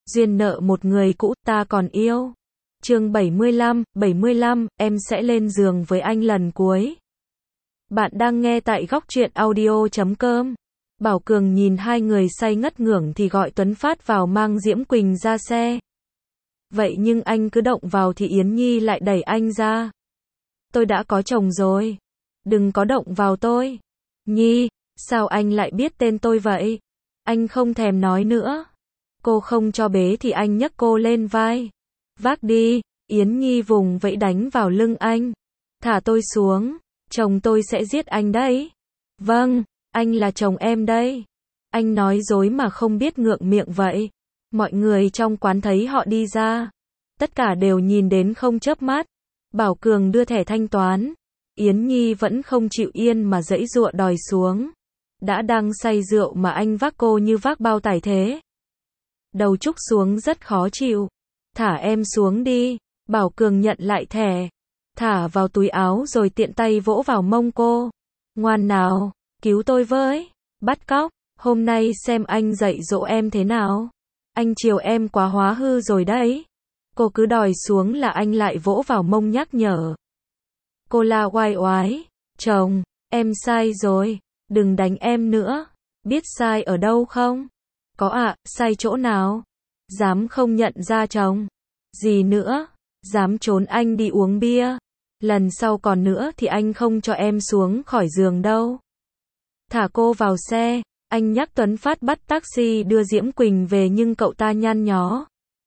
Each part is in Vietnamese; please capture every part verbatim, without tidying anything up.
duyên nợ một người cũ, ta còn yêu. Chương bảy mươi lăm, bảy mươi lăm, em sẽ lên giường với anh lần cuối. Bạn đang nghe tại góc truyện audio chấm com. Bảo Cường nhìn hai người say ngất ngưởng thì gọi Tuấn Phát vào mang Diễm Quỳnh ra xe. Vậy nhưng anh cứ động vào thì Yến Nhi lại đẩy anh ra. Tôi đã có chồng rồi. Đừng có động vào tôi. Nhi, sao anh lại biết tên tôi vậy? Anh không thèm nói nữa. Cô không cho bế thì anh nhấc cô lên vai. Vác đi, Yến Nhi vùng vẫy đánh vào lưng anh. Thả tôi xuống, chồng tôi sẽ giết anh đấy. Vâng, anh là chồng em đây. Anh nói dối mà không biết ngượng miệng vậy. Mọi người trong quán thấy họ đi ra. Tất cả đều nhìn đến không chớp mắt. Bảo Cường đưa thẻ thanh toán. Yến Nhi vẫn không chịu yên mà giãy giụa đòi xuống. Đã đang say rượu mà anh vác cô như vác bao tải thế. Đầu trúc xuống rất khó chịu. Thả em xuống đi. Bảo Cường nhận lại thẻ. Thả vào túi áo rồi tiện tay vỗ vào mông cô. Ngoan nào, cứu tôi với. Bắt cóc, hôm nay xem anh dạy dỗ em thế nào. Anh chiều em quá hóa hư rồi đấy. Cô cứ đòi xuống là anh lại vỗ vào mông nhắc nhở. Cô la oai oái. Chồng, em sai rồi. Đừng đánh em nữa. Biết sai ở đâu không? Có ạ, à, sai chỗ nào? Dám không nhận ra chồng. Gì nữa? Dám trốn anh đi uống bia. Lần sau còn nữa thì anh không cho em xuống khỏi giường đâu. Thả cô vào xe. Anh nhắc Tuấn Phát bắt taxi đưa Diễm Quỳnh về nhưng cậu ta nhăn nhó.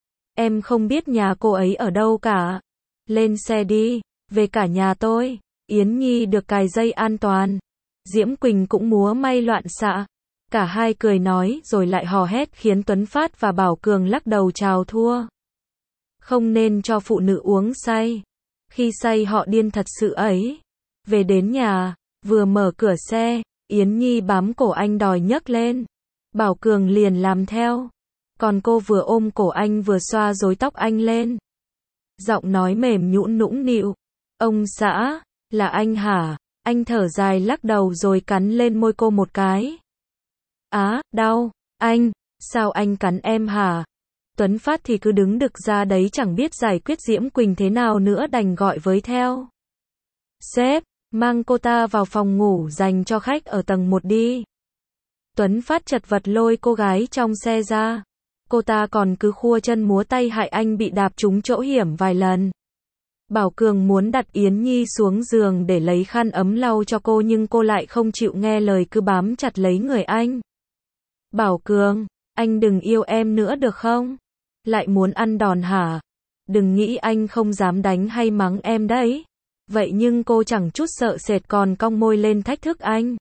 Em không biết nhà cô ấy ở đâu cả. Lên xe đi, về cả nhà tôi. Yến Nhi được cài dây an toàn. Diễm Quỳnh cũng múa may loạn xạ. Cả hai cười nói rồi lại hò hét khiến Tuấn Phát và Bảo Cường lắc đầu chào thua. Không nên cho phụ nữ uống say. Khi say họ điên thật sự ấy. Về đến nhà, vừa mở cửa xe, Yến Nhi bám cổ anh đòi nhấc lên. Bảo Cường liền làm theo. Còn cô vừa ôm cổ anh vừa xoa rối tóc anh lên. Giọng nói mềm nhũn nũng nịu. Ông xã, là anh hả? Anh thở dài lắc đầu rồi cắn lên môi cô một cái. Á, đau. Anh, sao anh cắn em hả? Tuấn Phát thì cứ đứng đực ra đấy chẳng biết giải quyết Diễm Quỳnh thế nào nữa đành gọi với theo. Sếp, mang cô ta vào phòng ngủ dành cho khách ở tầng một đi. Tuấn Phát chật vật lôi cô gái trong xe ra. Cô ta còn cứ khua chân múa tay hại anh bị đạp trúng chỗ hiểm vài lần. Bảo Cường muốn đặt Yến Nhi xuống giường để lấy khăn ấm lau cho cô nhưng cô lại không chịu nghe lời cứ bám chặt lấy người anh. Bảo Cường, anh đừng yêu em nữa được không? Lại muốn ăn đòn hả? Đừng nghĩ anh không dám đánh hay mắng em đấy. Vậy nhưng cô chẳng chút sợ sệt còn cong môi lên thách thức anh.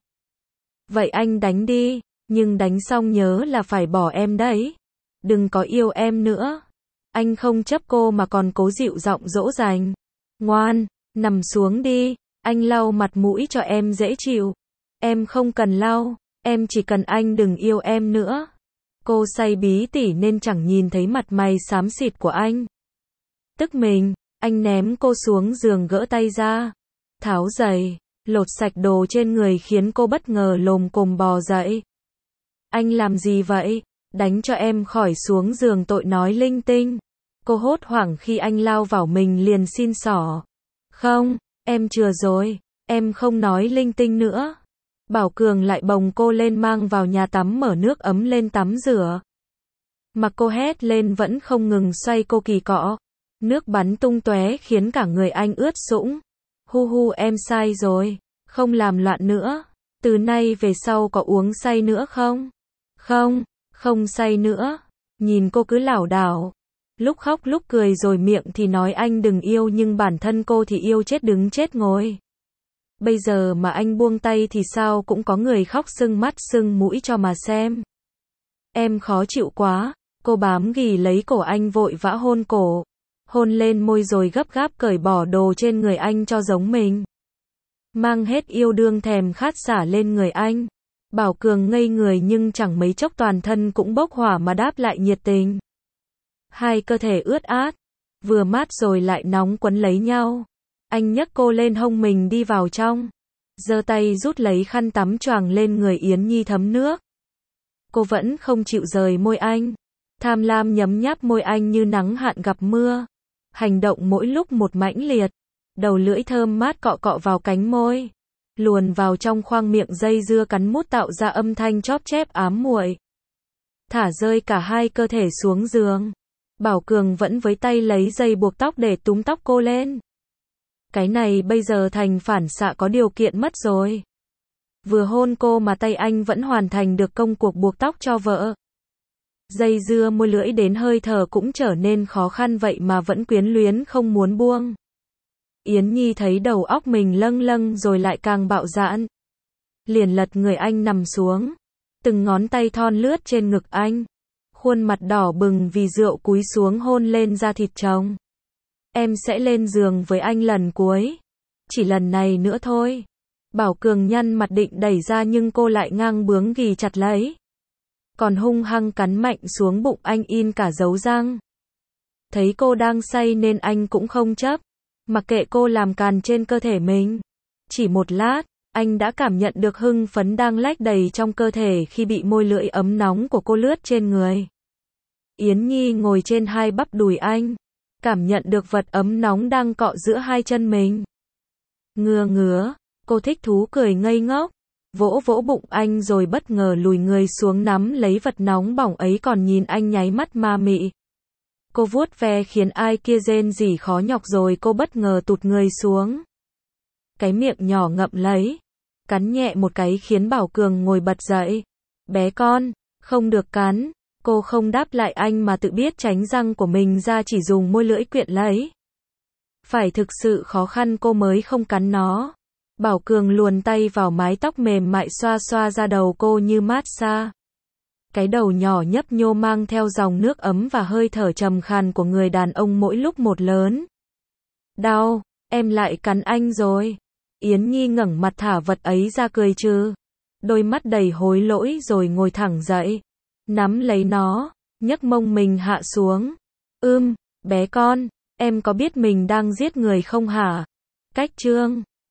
Vậy anh đánh đi, nhưng đánh xong nhớ là phải bỏ em đấy. Đừng có yêu em nữa. Anh không chấp cô mà còn cố dịu giọng dỗ dành. Ngoan, nằm xuống đi, anh lau mặt mũi cho em dễ chịu. Em không cần lau, em chỉ cần anh đừng yêu em nữa. Cô say bí tỉ nên chẳng nhìn thấy mặt mày xám xịt của anh. Tức mình, anh ném cô xuống giường gỡ tay ra. Tháo giày, lột sạch đồ trên người khiến cô bất ngờ lồm cồm bò dậy. Anh làm gì vậy? Đánh cho em khỏi xuống giường tội nói linh tinh. Cô hốt hoảng khi anh lao vào mình liền xin xỏ. Không, em chừa rồi, em không nói linh tinh nữa. Bảo Cường lại bồng cô lên mang vào nhà tắm mở nước ấm lên tắm rửa. Mặc cô hét lên vẫn không ngừng xoay cô kỳ cọ. Nước bắn tung tóe khiến cả người anh ướt sũng. Hu hu em sai rồi, không làm loạn nữa. Từ nay về sau có uống say nữa không? Không, không say nữa. Nhìn cô cứ lảo đảo. Lúc khóc lúc cười rồi miệng thì nói anh đừng yêu nhưng bản thân cô thì yêu chết đứng chết ngồi. Bây giờ mà anh buông tay thì sao cũng có người khóc sưng mắt sưng mũi cho mà xem. Em khó chịu quá. Cô bám ghì lấy cổ anh vội vã hôn cổ. Hôn lên môi rồi gấp gáp cởi bỏ đồ trên người anh cho giống mình. Mang hết yêu đương thèm khát xả lên người anh. Bảo Cường ngây người nhưng chẳng mấy chốc toàn thân cũng bốc hỏa mà đáp lại nhiệt tình. Hai cơ thể ướt át, vừa mát rồi lại nóng quấn lấy nhau. Anh nhấc cô lên hông mình đi vào trong. Giơ tay rút lấy khăn tắm choàng lên người Yến Nhi thấm nước. Cô vẫn không chịu rời môi anh. Tham lam nhấm nháp môi anh như nắng hạn gặp mưa. Hành động mỗi lúc một mãnh liệt. Đầu lưỡi thơm mát cọ cọ vào cánh môi. Luồn vào trong khoang miệng dây dưa cắn mút tạo ra âm thanh chóp chép ám muội. Thả rơi cả hai cơ thể xuống giường. Bảo Cường vẫn với tay lấy dây buộc tóc để túm tóc cô lên. Cái này bây giờ thành phản xạ có điều kiện mất rồi. Vừa hôn cô mà tay anh vẫn hoàn thành được công cuộc buộc tóc cho vợ. Dây dưa môi lưỡi đến hơi thở cũng trở nên khó khăn vậy mà vẫn quyến luyến không muốn buông. Yến Nhi thấy đầu óc mình lâng lâng rồi lại càng bạo dạn. Liền lật người anh nằm xuống. Từng ngón tay thon lướt trên ngực anh. Khuôn mặt đỏ bừng vì rượu cúi xuống hôn lên da thịt chồng. Em sẽ lên giường với anh lần cuối. Chỉ lần này nữa thôi. Bảo Cường nhăn mặt định đẩy ra nhưng cô lại ngang bướng ghì chặt lấy. Còn hung hăng cắn mạnh xuống bụng anh in cả dấu răng. Thấy cô đang say nên anh cũng không chấp. Mặc kệ cô làm càn trên cơ thể mình. Chỉ một lát, anh đã cảm nhận được hưng phấn đang lách đầy trong cơ thể khi bị môi lưỡi ấm nóng của cô lướt trên người. Yến Nhi ngồi trên hai bắp đùi anh. Cảm nhận được vật ấm nóng đang cọ giữa hai chân mình. Ngứa ngứa, cô thích thú cười ngây ngốc. Vỗ vỗ bụng anh rồi bất ngờ lùi người xuống nắm lấy vật nóng bỏng ấy còn nhìn anh nháy mắt ma mị. Cô vuốt ve khiến ai kia rên rỉ khó nhọc rồi cô bất ngờ tụt người xuống. Cái miệng nhỏ ngậm lấy. Cắn nhẹ một cái khiến Bảo Cường ngồi bật dậy. Bé con, không được cắn. Cô không đáp lại anh mà tự biết tránh răng của mình ra chỉ dùng môi lưỡi quyện lấy. Phải thực sự khó khăn cô mới không cắn nó. Bảo Cường luồn tay vào mái tóc mềm mại xoa xoa ra đầu cô như massage. Cái đầu nhỏ nhấp nhô mang theo dòng nước ấm và hơi thở trầm khàn của người đàn ông mỗi lúc một lớn. Đau, em lại cắn anh rồi. Yến Nhi ngẩng mặt thả vật ấy ra cười trừ. Đôi mắt đầy hối lỗi rồi ngồi thẳng dậy. Nắm lấy nó, nhấc mông mình hạ xuống. Ưm, bé con, em có biết mình đang giết người không hả? Cách chương